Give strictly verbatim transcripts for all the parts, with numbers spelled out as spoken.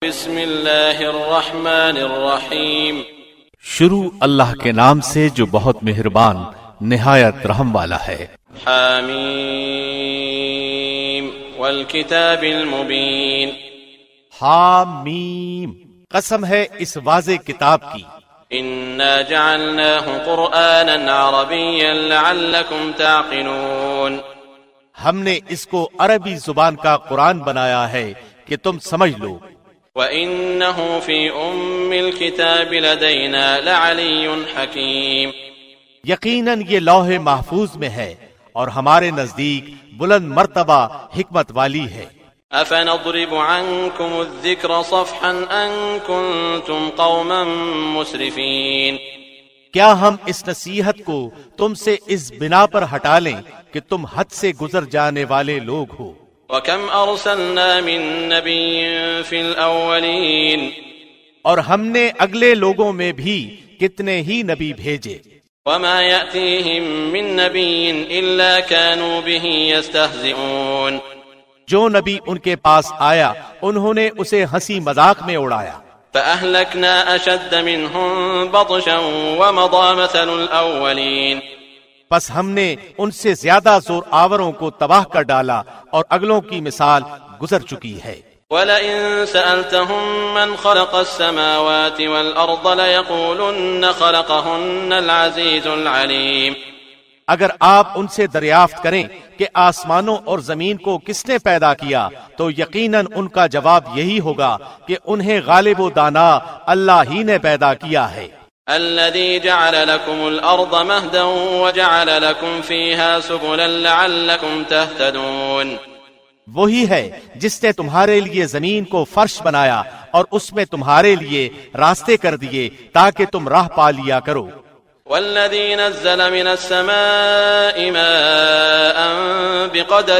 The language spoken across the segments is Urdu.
بسم اللہ الرحمن الرحیم، شروع اللہ کے نام سے جو بہت مہربان نہایت رحم والا ہے۔ حامیم والکتاب المبین، حامیم، قسم ہے اس واضح کتاب کی۔ انا جعلناہ قرآنا عربیا لعلکم تعقلون، ہم نے اس کو عربی زبان کا قرآن بنایا ہے کہ تم سمجھ لو۔ وَإِنَّهُ فِي أُمِّ الْكِتَابِ لَدَيْنَا لَعَلِيٌّ حَكِيمٌ، یقیناً یہ لوح محفوظ میں ہے اور ہمارے نزدیک بلند مرتبہ حکمت والی ہے۔ أَفَنَضْرِبُ عَنْكُمُ الذِّكْرَ صَفْحًا أَن كُنتُمْ قَوْمًا مُسْرِفِينَ، کیا ہم اس نصیحت کو تم سے اس بنا پر ہٹا لیں کہ تم حد سے گزر جانے والے لوگ ہو۔ وَكَمْ أَرْسَلْنَا مِن نَّبِيٍّ فِي الْأَوَّلِينَ، اور ہم نے اگلے لوگوں میں بھی کتنے ہی نبی بھیجے۔ وَمَا يَأْتِيهِم مِّن نَّبِيٍّ إِلَّا كَانُوا بِهِ يَسْتَهْزِئُونَ، جو نبی ان کے پاس آیا انہوں نے اسے ہنسی مذاق میں اڑایا۔ فَأَهْلَكْنَا أَشَدَّ مِنْهُم بَطْشًا وَمَضَىٰ مَثَلُ الْأَوَّلِينَ، پس ہم نے ان سے زیادہ زور آوروں کو تباہ کر ڈالا اور اگلوں کی مثال گزر چکی ہے۔ وَلَئِن سَأَلْتَهُم مَّنْ خَلَقَ السَّمَاوَاتِ وَالْأَرْضَ لَيَقُولُنَّ خَلَقَهُنَّ الْعَزِيزُ الْعَلِيمُ، اگر آپ ان سے دریافت کریں کہ آسمانوں اور زمین کو کس نے پیدا کیا تو یقیناً ان کا جواب یہی ہوگا کہ انہیں غالب و دانا اللہ ہی نے پیدا کیا ہے۔ الذي جعل لكم الأرض مهدا وجعل لكم فيها سبلا لعلكم تهتدون، وہی ہے جس نے تمہارے لیے زمین کو فرش بنایا اور اس میں تمہارے لیے راستے کر دیے تاکہ تم راہ پا لیا کرو۔ والذي نزل من السماء ماء بقدر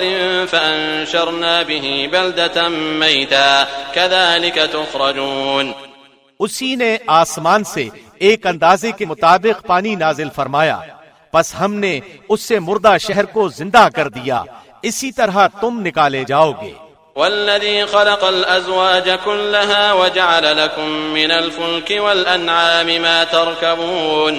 فأنشرنا به بلدة ميتا كذلك تخرجون، اسی نے آسمان سے ایک اندازے کے مطابق پانی نازل فرمایا، پس ہم نے اس سے مردہ شہر کو زندہ کر دیا، اسی طرح تم نکالے جاؤ گے۔ والذي خلق الأزواج كلها وجعل لكم من الفلك والأنعام ما تركبون،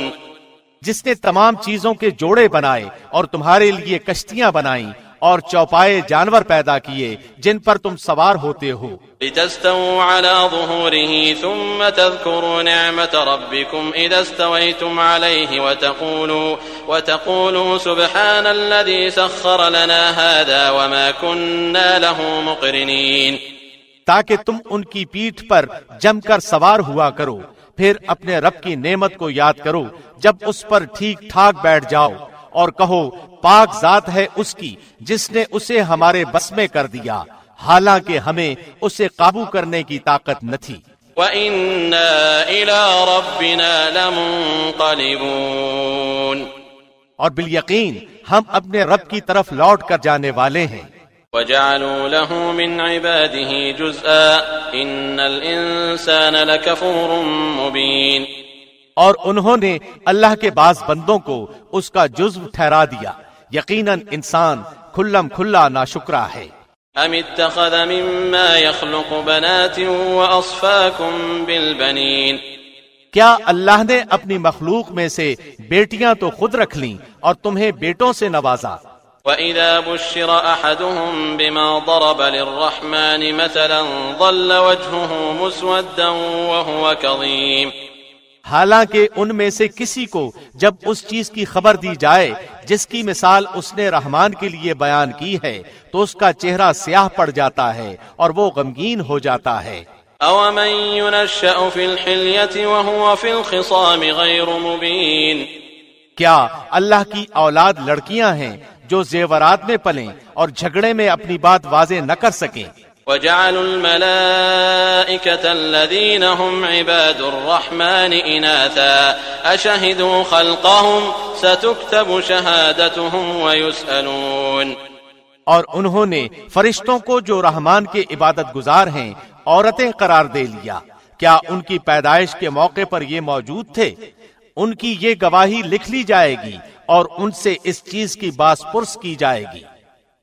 جس نے تمام چیزوں کے جوڑے بنائے اور تمہارے لیے کشتیاں بنائیں اور چوپائے جانور پیدا کیے جن پر تم سوار ہوتے ہو۔ لتستووا على ظهوره ثم تذكروا نعمة ربكم إذا استويتم عليه وتقولوا وتقولوا سبحان الذي سخر لنا هذا وما كنا له مقرنين، تاکہ تم ان کی پیٹھ پر جم کر سوار ہوا کرو، پھر اپنے رب کی نعمت کو یاد کرو جب اس پر ٹھیک ٹھاک بیٹھ جاؤ اور کہو پاک ذات ہے اس کی جس نے اسے ہمارے بس میں کر دیا، حالانکہ ہمیں اسے قابو کرنے کی طاقت نہ تھی۔ وَإِنَّا إِلَىٰ رَبِّنَا لَمُنقَلِبُونَ، اور بالیقین ہم اپنے رب کی طرف لوٹ کر جانے والے ہیں۔ وَجَعَلُوا لَهُ مِنْ عِبَادِهِ جُزْءًا إِنَّ الْإِنسَانَ لَكَفُورٌ مُبِينٌ، اور انہوں نے اللہ کے بعض بندوں کو اس کا جزو ٹھہرا دیا، یقیناً انسان کھلم کھلا ناشکرا ہے۔ أَمِ اتَّخَذَ مِمَّا يَخْلُقُ بَنَاتٍ وَأَصْفَاكُمْ بِالْبَنِينَ، کیا اللہ نے اپنی مخلوق میں سے بیٹیاں تو خود رکھ لیں اور تمہیں بیٹوں سے نوازا۔ وَإِذَا بُشِّرَ أَحَدُهُم بِمَا ضَرَبَ لِلرَّحْمَنِ مَثَلًا ظَلَّ وَجْهُهُ مُسْوَدًّا وَهُوَ كَظِيمٌ، حالانکہ ان میں سے کسی کو جب اس چیز کی خبر دی جائے جس کی مثال اس نے رحمان کے لیے بیان کی ہے تو اس کا چہرہ سیاہ پڑ جاتا ہے اور وہ غمگین ہو جاتا ہے۔ أَوَمَن يُنَشَّأُ فِي الْحِلْيَةِ وَهُوَ فِي الْخِصَامِ غَيْرُ مُبِينٍ، کیا اللہ کی اولاد لڑکیاں ہیں جو زیورات میں پلیں اور جھگڑے میں اپنی بات واضح نہ کر سکیں؟ وَجَعَلُوا الْمَلَائِكَةَ الَّذِينَ هُمْ عِبَادُ الرَّحْمَنِ إِنَاثًا أَشَهِدُوا خَلْقَهُمْ سَتُكْتَبُ شَهَادَتُهُمْ وَيُسْأَلُونَ، اور انہوں نے فرشتوں کو جو رحمان کے عبادت گزار ہیں عورتیں قرار دے لیا، کیا ان کی پیدائش کے موقع پر یہ موجود تھے؟ ان کی یہ گواہی لکھ لی جائے گی اور ان سے اس چیز کی باس پرس کی جائے گی۔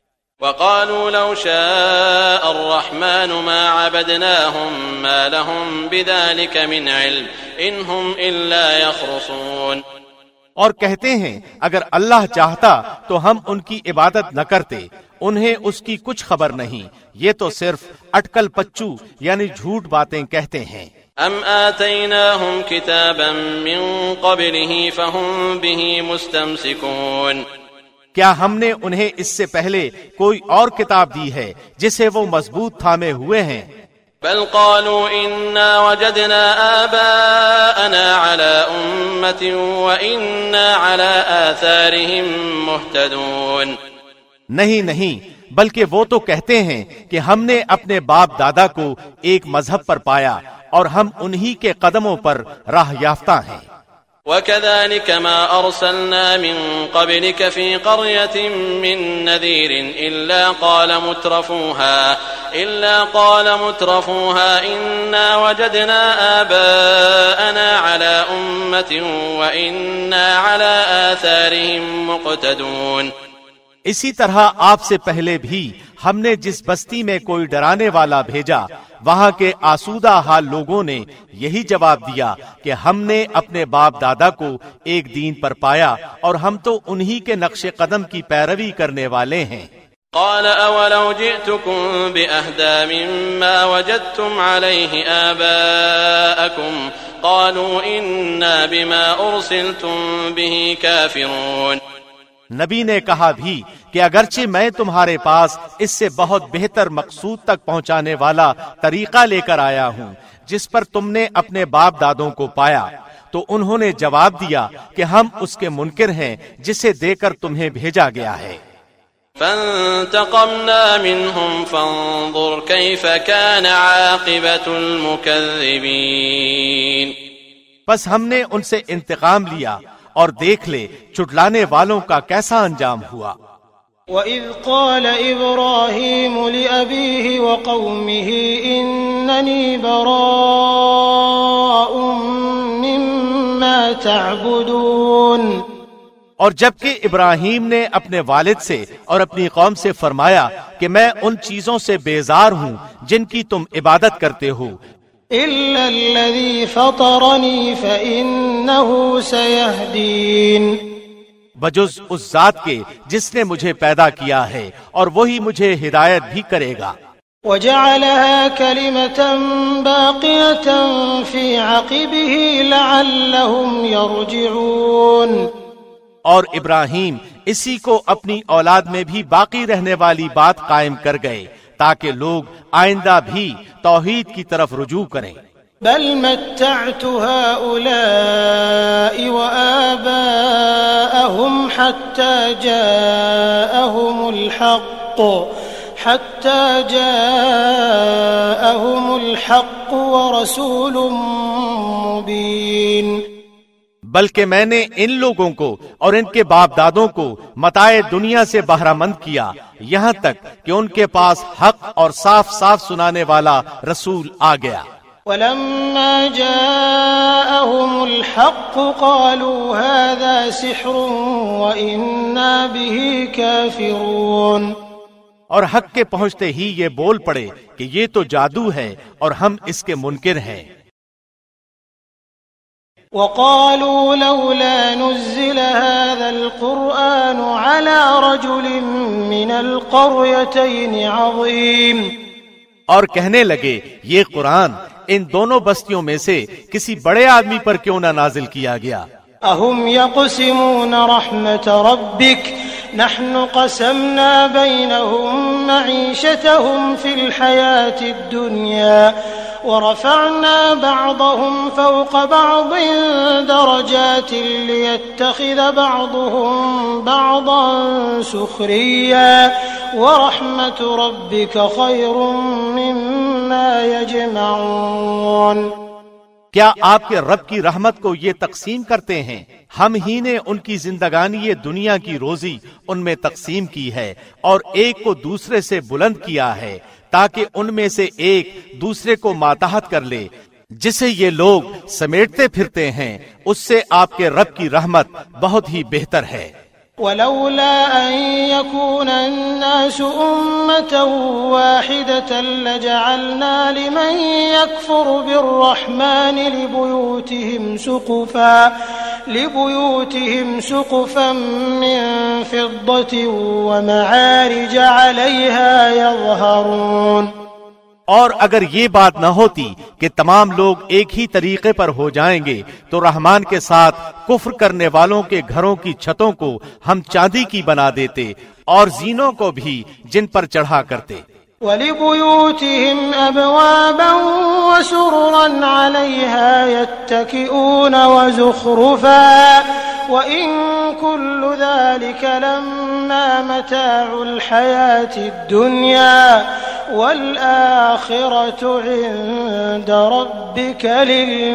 وقالوا لو شاء الرحمن ما عبدناهم ما لهم بذلك من علم إن هم إلا يخرصون. اور کہتے ہیں اگر اللہ چاہتا تو ہم ان کی عبادت نہ کرتے، انہیں اس کی کچھ خبر نہیں، یہ تو صرف اٹکل پچو یعنی جھوٹ باتیں کہتے ہیں. ام آتیناہم کتابا من قبلہ فہم بہ مستمسکون. کیا ہم نے انہیں اس سے پہلے کوئی اور کتاب دی ہے جسے وہ مضبوط تھامے ہوئے ہیں؟ بل قالوا انا وجدنا آباءنا على امة وانا على آثارهم مهتدون. نہیں نہیں، بلکہ وہ تو کہتے ہیں کہ ہم نے اپنے باپ دادا کو ایک مذہب پر پایا اور ہم انہی کے قدموں پر راہ یافتہ ہیں. وَكَذَلِكَ مَا أَرْسَلْنَا مِن قَبْلِكَ فِي قَرْيَةٍ مِّن نَّذِيرٍ إِلَّا قَالَ مُتْرَفُوهَا إِلَّا قَالَ مُتْرَفُوهَا إِنَّا وَجَدْنَا آبَاءَنَا عَلَى أُمَّةٍ وَإِنَّا عَلَى آثَارِهِم مُقْتَدُونَ. اسی طرح آپ سے پہلے بھی ہم نے جس بستی میں کوئی ڈرانے والا بھیجا، وہاں کے آسودہ حال لوگوں نے یہی جواب دیا کہ ہم نے اپنے باپ دادا کو ایک دین پر پایا اور ہم تو انہی کے نقش قدم کی پیروی کرنے والے ہیں. قال اولو جئتكم بأهدى مما وجدتم عليه آباءكم قالوا إنا بما أرسلتم به كافرون. نبی نے کہا بھی کہ اگرچہ میں تمہارے پاس اس سے بہت بہتر مقصود تک پہنچانے والا طریقہ لے کر آیا ہوں جس پر تم نے اپنے باپ دادوں کو پایا، تو انہوں نے جواب دیا کہ ہم اس کے منکر ہیں جسے دے کر تمہیں بھیجا گیا ہے. فانتقمنا منهم فانظر كيف كان عاقبة المكذبين. بس ہم نے ان سے انتقام لیا اور دیکھ لے چٹلانے والوں کا کیسا انجام ہوا. وَإِذْ قَالَ إِبْرَاهِيمُ لِأَبِيهِ وَقَوْمِهِ إِنَّنِي بَرَاءٌ مِّمَّا تَعْبُدُونَ. اور جبکہ ابراہیم نے اپنے والد سے اور اپنی قوم سے فرمایا کہ میں ان چیزوں سے بیزار ہوں جن کی تم عبادت کرتے ہو، إِلَّا الَّذِي فَطَرَنِي فَإِنَّهُ سَيَهْدِينِ. بجز اس ذات کے جس نے مجھے پیدا کیا ہے اور وہی مجھے ہدایت بھی کرے گا. وَجَعَلَهَا كَلِمَةً بَاقِيَةً فِي عَقِبِهِ لَعَلَّهُمْ يَرْجِعُونَ. اور ابراہیم اسی کو اپنی اولاد میں بھی باقی رہنے والی بات قائم کر گئے تاکہ لوگ آئندہ بھی توحید کی طرف رجوع کریں. بل متعت هؤلاء وآباءهم حتى جاءهم الحق حتى جاءهم الحق ورسول مبين. بلکہ میں نے ان لوگوں کو اور ان کے باپ دادوں کو متاع دنیا سے بہرہ مند کیا یہاں تک کہ ان کے پاس حق اور صاف صاف سنانے والا رسول آ گیا. وَلَمَّا جَاءَهُمُ الْحَقُّ قَالُوا هَذَا سِحْرٌ وَإِنَّا بِهِ كَافِرُونَ. اور حق کے پہنچتے ہی یہ بول پڑے کہ یہ تو جادو ہے اور ہم اس کے منکر ہیں. وَقَالُوا لَوْلَا نُزِّلَ هَذَا الْقُرْآنُ عَلَى رَجُلٍ مِّنَ الْقَرْيَتَيْنِ عَظِيمٍ. اور کہنے لگے یہ قرآن ان دونوں بستیوں میں سے کسی بڑے آدمی پر کیوں نہ نازل کیا گیا. اَهُمْ يَقْسِمُونَ رَحْمَةَ رَبِّكَ نَحْنُ قَسَمْنَا بَيْنَهُمْ مَعِيشَتَهُمْ فِي الْحَيَاةِ الدُّنْيَا وَرَفَعْنَا بَعْضَهُمْ فَوْقَ بَعْضٍ دَرَجَاتٍ لِيَتَّخِذَ بَعْضُهُمْ بَعْضًا سُخْرِيًّا وَرَحْمَةُ رَبِّكَ خَيْرٌ مِّمَّا يَجْمَعُونَ. کیا آپ کے رب کی رحمت کو یہ تقسیم کرتے ہیں؟ ہم ہی نے ان کی زندگانی یہ دنیا کی روزی ان میں تقسیم کی ہے اور ایک کو دوسرے سے بلند کیا ہے تاکہ ان میں سے ایک دوسرے کو ماتحت کر لے. جسے یہ لوگ سمیٹتے پھرتے ہیں اس سے آپ کے رب کی رحمت بہت ہی بہتر ہے. ولولا أن يكون الناس أمة واحدة لجعلنا لمن يكفر بالرحمن لبيوتهم سقفا لبيوتهم سقفا من فضة ومعارج عليها يظهرون۔ اور اگر یہ بات نہ ہوتی کہ تمام لوگ ایک ہی طریقے پر ہو جائیں گے تو رحمان کے ساتھ کفر کرنے والوں کے گھروں کی چھتوں کو ہم چاندی کی بنا دیتے اور زینوں کو بھی جن پر چڑھا کرتے۔ وَلِبُيُوتِهِمْ أَبْوَابًا وَسُرُرًا عَلَيْهَا يَتَّكِئُونَ وَزُخْرُفًا وَإِن كُلُّ ذَلِكَ لَمَّا مَتَاعُ الْحَيَاةِ الدُّنْيَا وَالْآخِرَةُ عِندَ رَبِّكَ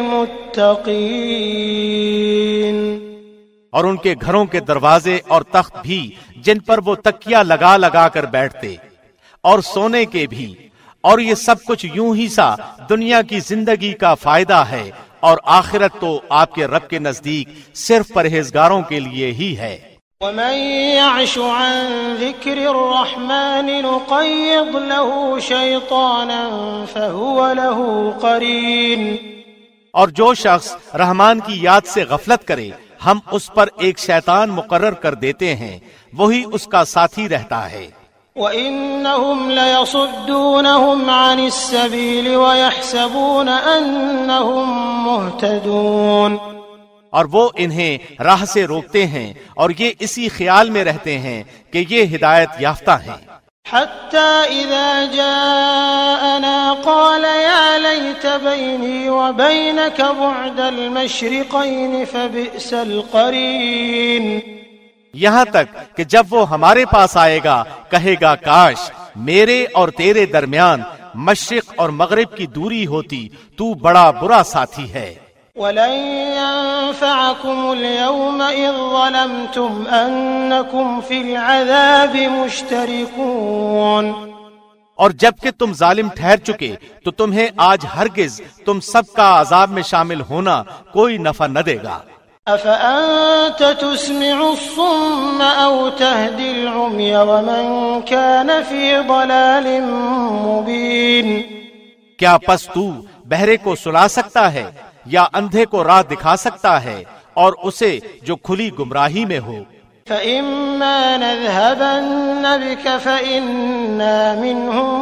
لِلْمُتَّقِينَ۔ اور ان کے گھروں کے دروازے اور تخت بھی جن پر وہ تکیہ لگا لگا کر بیٹھتے اور سونے کے بھی، اور یہ سب کچھ یوں ہی سا دنیا کی زندگی کا فائدہ ہے، اور آخرت تو آپ کے رب کے نزدیک صرف پرہیزگاروں کے لیے ہی ہے۔ وَمَن يَعْشُ عَن ذِكْرِ الرَّحْمَنِ نُقَيِّضْ لَهُ شَيْطَانًا فَهُوَ لَهُ قَرِينٌ۔ اور جو شخص رحمان کی یاد سے غفلت کرے ہم اس پر ایک شیطان مقرر کر دیتے ہیں، وہی اس کا ساتھی رہتا ہے۔ وَإِنَّهُمْ لَيَصُدُّونَهُمْ عَنِ السَّبِيلِ وَيَحْسَبُونَ أَنَّهُمْ مُهْتَدُونَ۔ اور وہ انہیں راہ سے روکتے ہیں اور یہ اسی خیال میں رہتے ہیں کہ یہ ہدایت یافتہ ہیں۔ حَتَّى إِذَا جَاءَنَا قَالَ يَا لَيْتَ بَيْنِي وَبَيْنَكَ بُعْدَ الْمَشْرِقَيْنِ فَبِئْسَ الْقَرِينُ۔ یہاں تک کہ جب وہ ہمارے پاس آئے گا کہے گا کاش میرے اور تیرے درمیان مشرق اور مغرب کی دوری ہوتی، تو بڑا برا ساتھی ہے۔ وَلَن يَنفَعَكُمُ الْيَوْمَ إِذ ظَّلَمْتُمْ أَنَّكُمْ فِي الْعَذَابِ مُشْتَرِكُونَ۔ اور جب کہ تم ظالم ٹھہر چکے تو تمہیں آج ہرگز تم سب کا عذاب میں شامل ہونا کوئی نفع نہ دے گا۔ أَفَأَنْتَ تُسْمِعُ الصُّمَّ أَوْ تَهْدِي الْعُمْيَ وَمَنْ كَانَ فِي ضَلَالٍ مُبِينٍ۔ کیا پس تو بہرے کو سلا سکتا ہے یا اندھے کو راہ دکھا سکتا ہے اور اسے جو کھلی گمراہی میں ہو؟ فَإِمَّا نَذْهَبَنَّ بِكَ فَإِنَّا مِنْهُمْ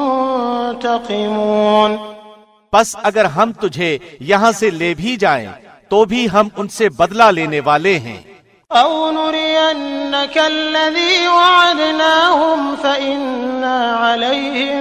مُنْتَقِمُونَ۔ پس اگر ہم تجھے یہاں سے لے بھی جائیں تو بھی ہم ان سے بدلہ لینے والے ہیں۔ أَوْ نُرِيَنَّكَ الَّذِي وَعَدْنَاهُمْ فَإِنَّا عَلَيْهِمْ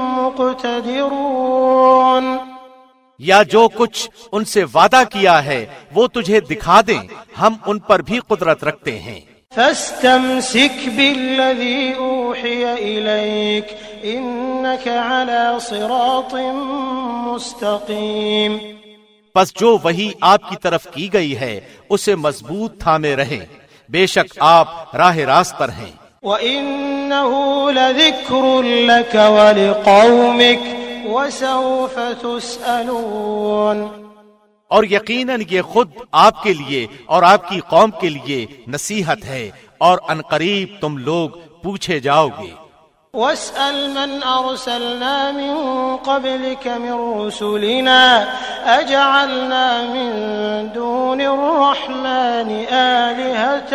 مُقْتَدِرُونَ۔ یا جو کچھ ان سے وعدہ کیا ہے وہ تجھے دکھا دیں، ہم ان پر بھی قدرت رکھتے ہیں۔ فَاسْتَمْسِكْ بِالَّذِي أُوحِيَ إِلَيْكَ إِنَّكَ عَلَى صِرَاطٍ مُسْتَقِيمٍ۔ پس جو وحی آپ کی طرف کی گئی ہے اسے مضبوط تھامے رہیں، بے شک آپ راہ راست پر ہیں۔ وَإِنَّهُ لَذِكْرٌ لَكَ وَلِقَوْمِكَ وَسَوْفَ تُسْأَلُونَ۔ اور یقیناً یہ خود آپ کے لیے اور آپ کی قوم کے لیے نصیحت ہے، اور عنقریب تم لوگ پوچھے جاؤ گے۔ وَاسْأَلْ مَنْ أَرْسَلْنَا مِنْ قَبْلِكَ مِنْ رُسُلِنَا أَجَعَلْنَا مِنْ دُونِ الرَّحْمَنِ آلِهَةً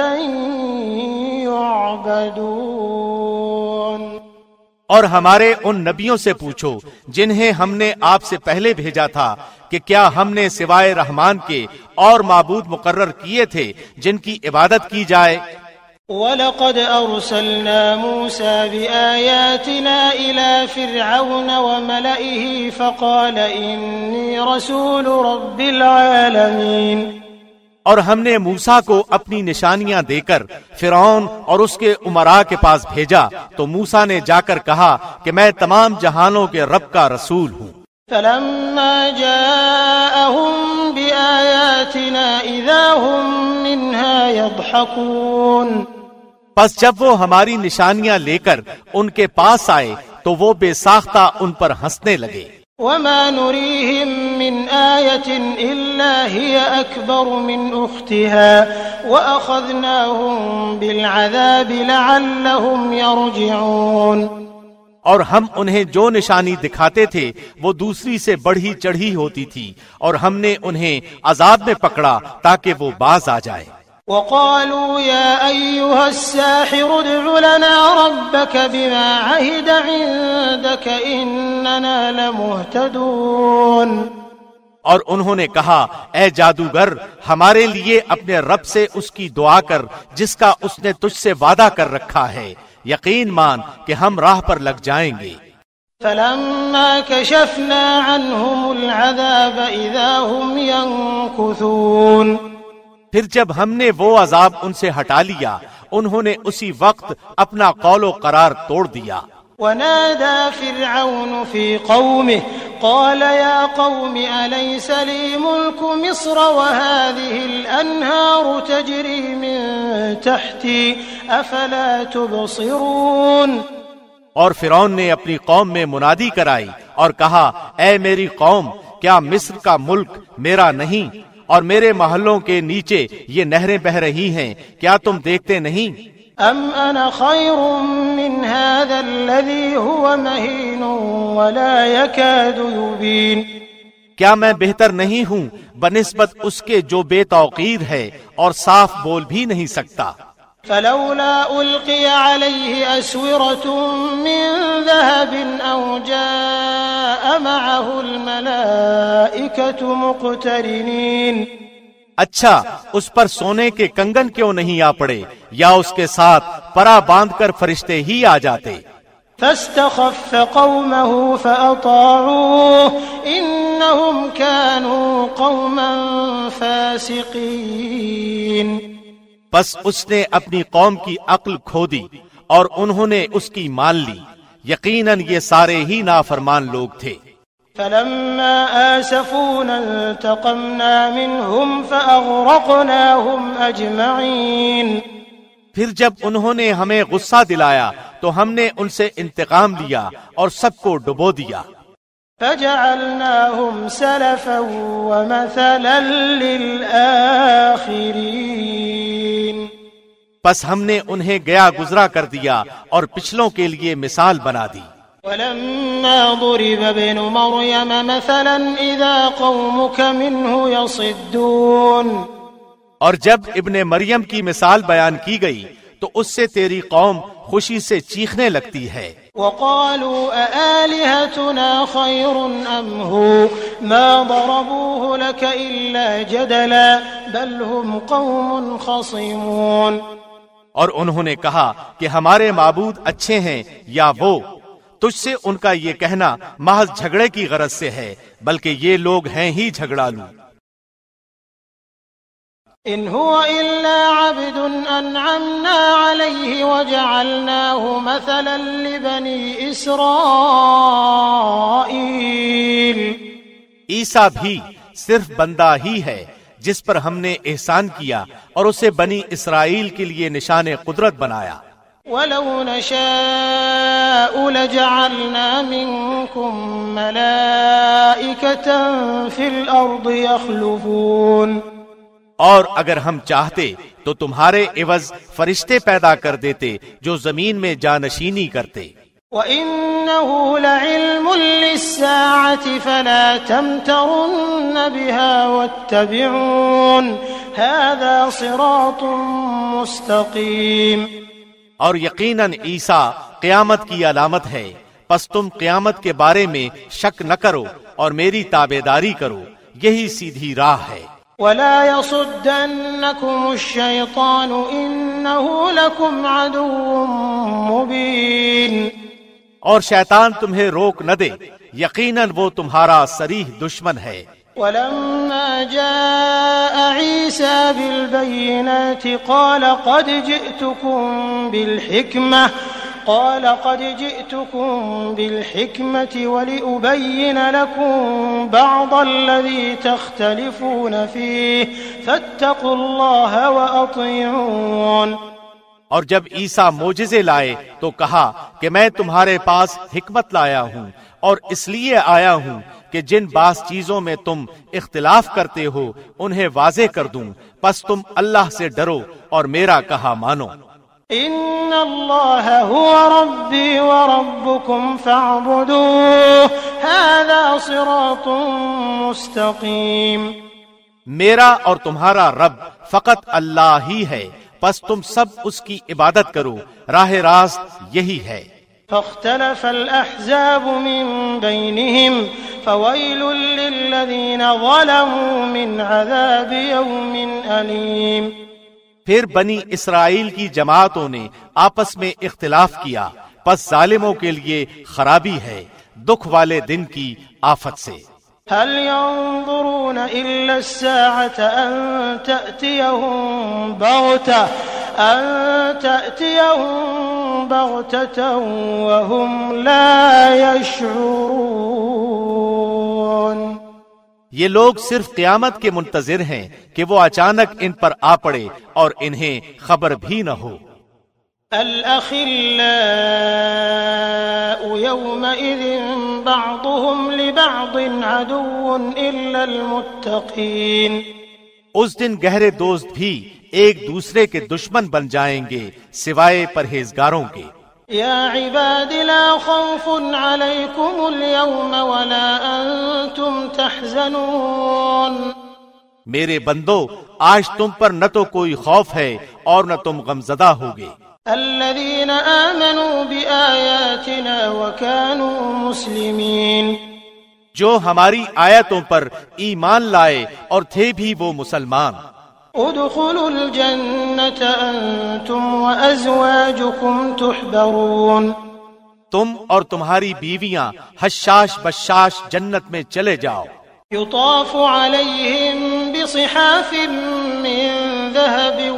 يُعْبَدُونَ۔ اور ہمارے ان نبیوں سے پوچھو جنہیں ہم نے آپ سے پہلے بھیجا تھا کہ کیا ہم نے سوائے رحمان کے اور معبود مقرر کیے تھے جن کی عبادت کی جائے۔ وَلَقَدْ أَرْسَلْنَا مُوسَى بِآيَاتِنَا إِلَى فِرْعَوْنَ وَمَلَئِهِ فَقَالَ إِنِّي رَسُولُ رَبِّ الْعَالَمِينَ۔ اور ہم نے موسیٰ کو اپنی نشانیاں دے کر فرعون اور اس کے امراء کے پاس بھیجا تو موسیٰ نے جا کر کہا کہ میں تمام جہانوں کے رب کا رسول ہوں۔ فَلَمَّا جَاءَهُم بِآيَاتِنَا إِذَا هُم مِّنْهَا يَضْحَكُونَ۔ پس جب وہ ہماری نشانیاں لے کر ان کے پاس آئے تو وہ بے ساختہ ان پر ہنسنے لگے۔ وما نريهم من آية إلا هي أكبر من أختها وأخذناهم بالعذاب لعلهم يرجعون۔ اور ہم انہیں جو نشانی دکھاتے تھے وہ دوسری سے بڑھی چڑھی ہوتی تھی، اور ہم نے انہیں عذاب میں پکڑا تاکہ وہ باز آ جائے۔ وقالوا يا أيها الساحر ادع لنا ربك بما عهد عندك إننا لمهتدون۔ اور انہوں نے کہا اے جادوگر ہمارے لیے اپنے رب سے اس کی دعا کر جس کا اس نے تجھ سے وعدہ کر رکھا ہے، یقین مان کہ ہم راہ پر لگ جائیں گے۔ فلما كشفنا عنهم العذاب إذا هم ينكثون۔ پھر جب ہم نے وہ عذاب ان سے ہٹا لیا انہوں نے اسی وقت اپنا قول و قرار توڑ دیا۔ ونادى فرعون في قومه قال يا قوم أليس لي ملك مصر وهذه الأنهار تجري من تحتي أفلا تبصرون۔ اور فرعون نے اپنی قوم میں منادی کرائی اور کہا اے میری قوم کیا مصر کا ملک میرا نہیں اور میرے محلوں کے نیچے یہ نہریں بہ رہی ہیں، کیا تم دیکھتے نہیں؟ ام انا خیر من هذا الذي هو مهين ولا يكاد يبين۔ کیا میں بہتر نہیں ہوں بنسبت اس کے جو بے توقیر ہے اور صاف بول بھی نہیں سکتا۔ فلولا ألقي عليه أسورة من ذهب أو جاء معه الملائكة مقترنين۔ اچھا اس پر سونے کے کنگن کیوں نہیں آ پڑے یا اس کے ساتھ پرا باندھ کر فرشتے ہی آ جاتے۔ فاستخف قومه فأطاعوه إنهم كانوا قوما فاسقين۔ بس اس نے اپنی قوم کی عقل کھو دی اور انہوں نے اس کی مان لی، یقیناً یہ سارے ہی نافرمان لوگ تھے۔ فلما آسفونا انتقمنا منهم فأغرقناهم أجمعين۔ پھر جب انہوں نے ہمیں غصہ دلایا تو ہم نے ان سے انتقام لیا اور سب کو ڈبو دیا۔ فجعلناهم سلفا ومثلا للآخرين۔ پس ہم نے انہیں گیا گزرا کر دیا اور پچھلوں کے لیے مثال بنا دی۔ ولما ضرب ابن مريم مثلا إذا قومك منه يصدون۔ اور جب ابن مریم کی مثال بیان کی گئی تو اس سے تیری قوم خوشی سے چیخنے لگتی ہے۔ وقالوا أآلهتنا خير أم هو ما ضربوه لك إلا جدلا بل هم قوم خصمون۔ اور انہوں نے کہا کہ ہمارے معبود اچھے ہیں یا وہ، تجھ سے ان کا یہ کہنا محض جھگڑے کی غرض سے ہے بلکہ یہ لوگ ہیں ہی جھگڑالو۔ ان هو الا عبد انعمنا عليه وجعلناه مثلا لبني اسرائيل۔ عیسیٰ بھی صرف بندہ ہی ہے جس پر ہم نے احسان کیا اور اسے بنی اسرائیل کے لیے نشان قدرت بنایا۔ وَلَوْ نَشَاءُ لَجَعَلْنَا مِنكُم مَّلَائِكَةً فِي الْأَرْضِ يَخْلُفُونَ۔ اور اگر ہم چاہتے تو تمہارے عوض فرشتے پیدا کر دیتے جو زمین میں جانشینی کرتے۔ وَإِنَّهُ لَعِلْمٌ لِلسَّاعَةِ فَلَا تَمْتَرُنَّ بِهَا وَاتَّبِعُونِ هَذَا صِرَاطٌ مُسْتَقِيمٌ۔ اور یقیناً عیسیٰ قیامت کی علامت ہے، پس تم قیامت کے بارے میں شک نہ کرو اور میری تابعداری کرو، یہی سیدھی راہ ہے۔ وَلَا يَصُدَّنَّكُمُ الشَّيْطَانُ إِنَّهُ لَكُمْ عَدُوٌّ مُّبِينٌ۔ اور شیطان تمہیں روک نہ دے، یقیناً وہ تمہارا صریح دشمن ہے۔ وَلَمَّا جَاءَ عِيسَى بِالْبَيِّنَاتِ قَالَ قَدْ جِئْتُكُم بِالْحِكْمَةِ قال قد جئتكم بالحكمة ولأبين لكم بعض الذي تختلفون فيه فاتقوا الله وأطيعون۔ اور جب عیسیٰ معجزے لائے تو کہا کہ میں تمہارے پاس حکمت لایا ہوں اور اس لیے آیا ہوں کہ جن بعض چیزوں میں تم اختلاف کرتے ہو انہیں واضح کر دوں، پس تم اللہ سے ڈرو اور میرا کہا مانو۔ ان اللہ هو ربی وربکم فاعبدوہ ھذا صراط مستقیم۔ میرا اور تمہارا رب فقط اللہ ہی ہے، پس تم سب اس کی عبادت کرو، راہ راست یہی ہے۔ فاختلف الأحزاب من بينهم فويل للذين ظلموا من عذاب يوم أليم۔ پھر بنی اسرائیل کی جماعتوں نے آپس میں اختلاف کیا، پس ظالموں کے لیے خرابی ہے دکھ والے دن کی آفت سے۔ هل ينظرون إلا الساعة أن تأتيهم بغتة أن تأتيهم بغتة وهم لا يشعرون۔ یہ لوگ صرف قیامت کے منتظر ہیں کہ وہ اچانک ان پر آ پڑے اور انہیں خبر بھی نہ ہو۔ الأخلاء يومئذ بعضهم لبعض عدو إلا المتقين۔ اس دن گہرے دوست بھی ایک دوسرے کے دشمن بن جائیں گے سوائے پرہیزگاروں کے۔ یا عباد لا خوف علیکم اليوم ولا انتم تحزنون۔ میرے بندو آج تم پر نہ تو کوئی خوف ہے اور نہ تم غمزدہ ہوگے۔ الذین آمنوا بآیاتنا وكانوا مسلمین۔ جو ہماری آیتوں پر ایمان لائے اور تھے بھی وہ مسلمان۔ ادخلوا الجنة انتم وازواجكم تحبرون۔ تم اور تمہاری بیویاں حشاش بشاش جنت میں چلے جاؤ۔ يطاف عليهم بصحاف من ذهب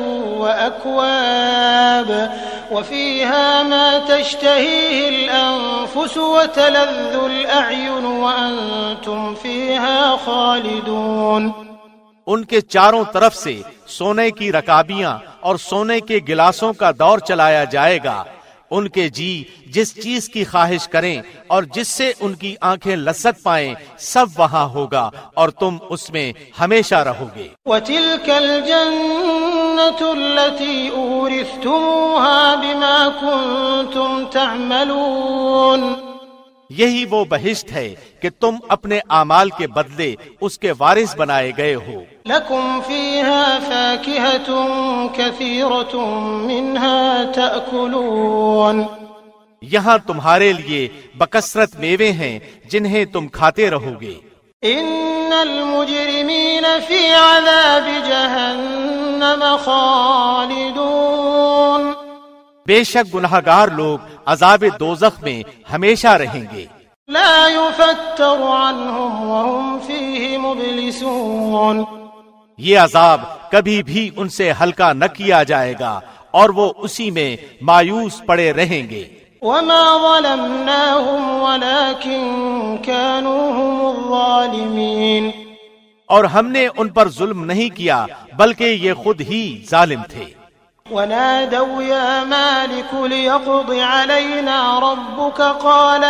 وأكواب وفيها ما تشتهيه الأنفس وتلذ الأعين وأنتم فيها خالدون۔ ان کے چاروں طرف سے سونے کی رکابیاں اور سونے کے گلاسوں کا دور چلایا جائے گا۔ ان کے جی جس چیز کی خواہش کریں اور جس سے ان کی آنکھیں لذت پائیں سب وہاں ہوگا اور تم اس میں ہمیشہ رہو گے۔ وَتِلْكَ الْجَنَّةُ الَّتِي أُورِثْتُمُوهَا بِمَا كُنتُمْ تَعْمَلُونَ۔ یہی وہ بہشت ہے کہ تم اپنے اعمال کے بدلے اس کے وارث بنائے گئے ہو۔ لَكُمْ فِيهَا فَاكِهَةٌ كَثِيرَةٌ مِنْهَا تَأْكُلُونَ۔ یہاں تمہارے لیے بکثرت میوے ہیں جنہیں تم کھاتے رہو گے۔ إِنَّ الْمُجْرِمِينَ فِي عَذَابِ جَهَنَّمَ خَالِدُونَ۔ بے شک گناہگار لوگ عذاب دوزخ میں ہمیشہ رہیں گے۔ لا يفتر عنهم وهم فيه مبلسون۔ یہ عذاب کبھی بھی ان سے ہلکا نہ کیا جائے گا اور وہ اسی میں مایوس پڑے رہیں گے۔ وما ظلمناهم ولكن كانوا هم الظالمين۔ اور ہم نے ان پر ظلم نہیں کیا بلکہ یہ خود ہی ظالم تھے۔ ونادوا يا مالك ليقض علينا ربك قال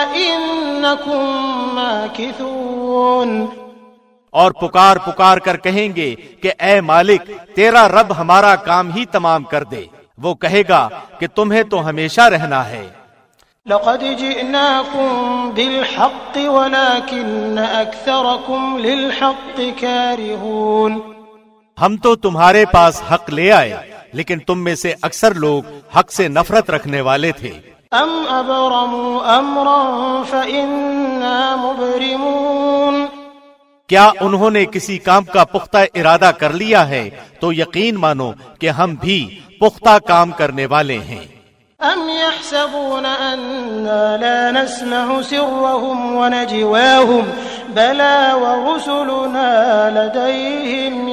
إنكم ماكثون۔ اور پکار پکار کر کہیں گے کہ اے مالک تیرا رب ہمارا کام ہی تمام کر دے۔ وہ کہے گا کہ تمہیں تو ہمیشہ رہنا ہے۔ لقد جئناكم بالحق ولكن أكثركم للحق كارهون۔ ہم تو تمہارے پاس حق لے آئے لیکن تم میں سے اکثر لوگ حق سے نفرت رکھنے والے تھے۔ ام ابرموا امرا فإنا مبرمون۔ کیا انہوں نے کسی کام کا پختہ ارادہ کر لیا ہے تو یقین مانو کہ ہم بھی پختہ کام کرنے والے ہیں۔ ام يحسبون أننا لا نسمع سرهم ونجواهم بلى ورسلنا لديهم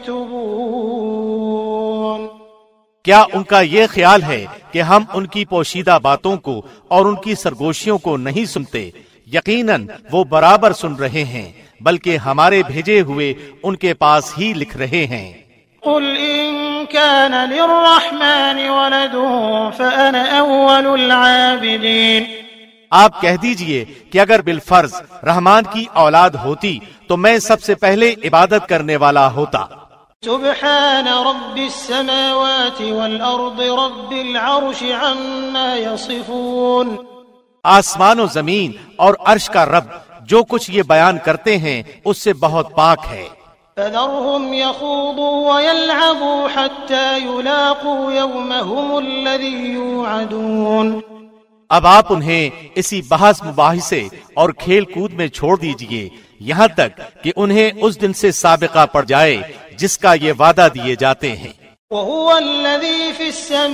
يكتبون۔ کیا ان کا یہ خیال ہے کہ ہم ان کی پوشیدہ باتوں کو اور ان کی سرگوشیوں کو نہیں سنتے؟ یقیناً وہ برابر سن رہے ہیں بلکہ ہمارے بھیجے ہوئے ان کے پاس ہی لکھ رہے ہیں۔ قل إن كان للرحمن ولد فأنا أول العابدين۔ آپ کہہ دیجئے کہ اگر بالفرض رحمان کی اولاد ہوتی تو میں سب سے پہلے عبادت کرنے والا ہوتا۔ سبحان رب السماوات والأرض رب العرش عما يصفون، آسمان و زمین اور عرش کا رب جو کچھ یہ بیان کرتے ہیں اس سے بہت پاک ہے۔ فذرهم يخوضوا ويلعبوا حتى يلاقوا يومهم الذي يوعدون، اب آپ انہیں اسی بحث مباحثے اور کھیل کود میں چھوڑ دیجئے یہاں تک کہ انہیں اس دن سے سابقہ پڑ جائے جس کا یہ وعدہ دیے جاتے ہیں۔ وهو الذي في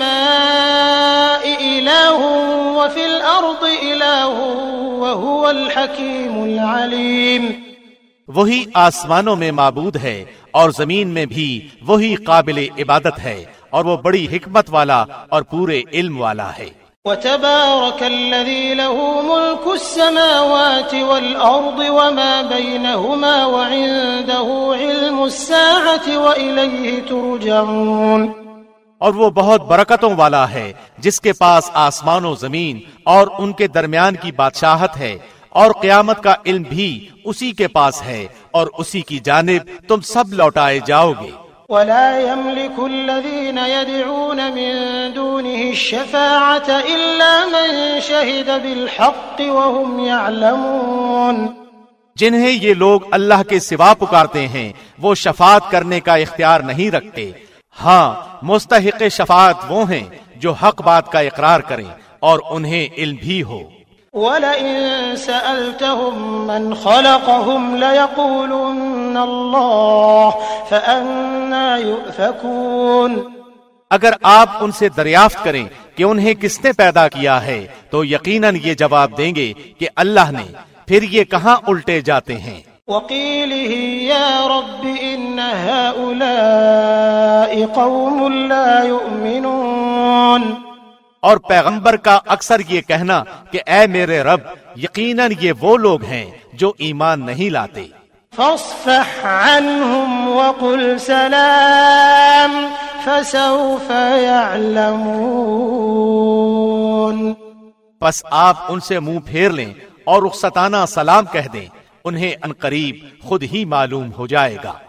السماء إله وفي الأرض إله وهو الحكيم العليم، وہی آسمانوں میں معبود ہے اور زمین میں بھی وہی قابل عبادت ہے اور وہ بڑی حکمت والا اور پورے علم والا ہے۔ وتبارك الذي له ملك السماوات والأرض وما بينهما وعنده علم الساعة وإليه ترجعون، اور وہ بہت برکتوں والا ہے جس کے پاس آسمان و زمین اور ان کے درمیان کی بادشاہت ہے، اور قیامت کا علم بھی اسی کے پاس ہے اور اسی کی جانب تم سب لوٹائے جاؤ گے۔ ولا يملك الذين يدعون من دونه الشفاعة إلا من شهد بالحق وهم يعلمون، جنہیں یہ لوگ اللہ کے سوا پکارتے ہیں وہ شفاعت کرنے کا اختیار نہیں رکھتے، ہاں مستحق شفاعت وہ ہیں جو حق بات کا اقرار کریں اور انہیں علم بھی ہو۔ وَلَئِن سَأَلْتَهُم مَّنْ خَلَقَهُمْ لَيَقُولُنَّ اللَّهُ فَأَنَّىٰ يُؤْفَكُونَ، اگر آپ ان سے دریافت کریں کہ انہیں کس نے پیدا کیا ہے تو یقیناً یہ جواب دیں گے کہ اللہ نے، پھر یہ کہاں الٹے جاتے ہیں۔ وَقِيلِهِ يَا رَبِّ إِنَّ هَٰؤُلَاءِ قَوْمٌ لَّا يُؤْمِنُونَ، اور پیغمبر کا اکثر یہ کہنا کہ اے میرے رب یقیناً یہ وہ لوگ ہیں جو ایمان نہیں لاتے۔ فاصفح عنهم وقل سلام فسوف يعلمون، پس آپ ان سے منہ پھیر لیں اور رخصتانہ سلام کہہ دیں، انہیں عنقریب خود ہی معلوم ہو جائے گا۔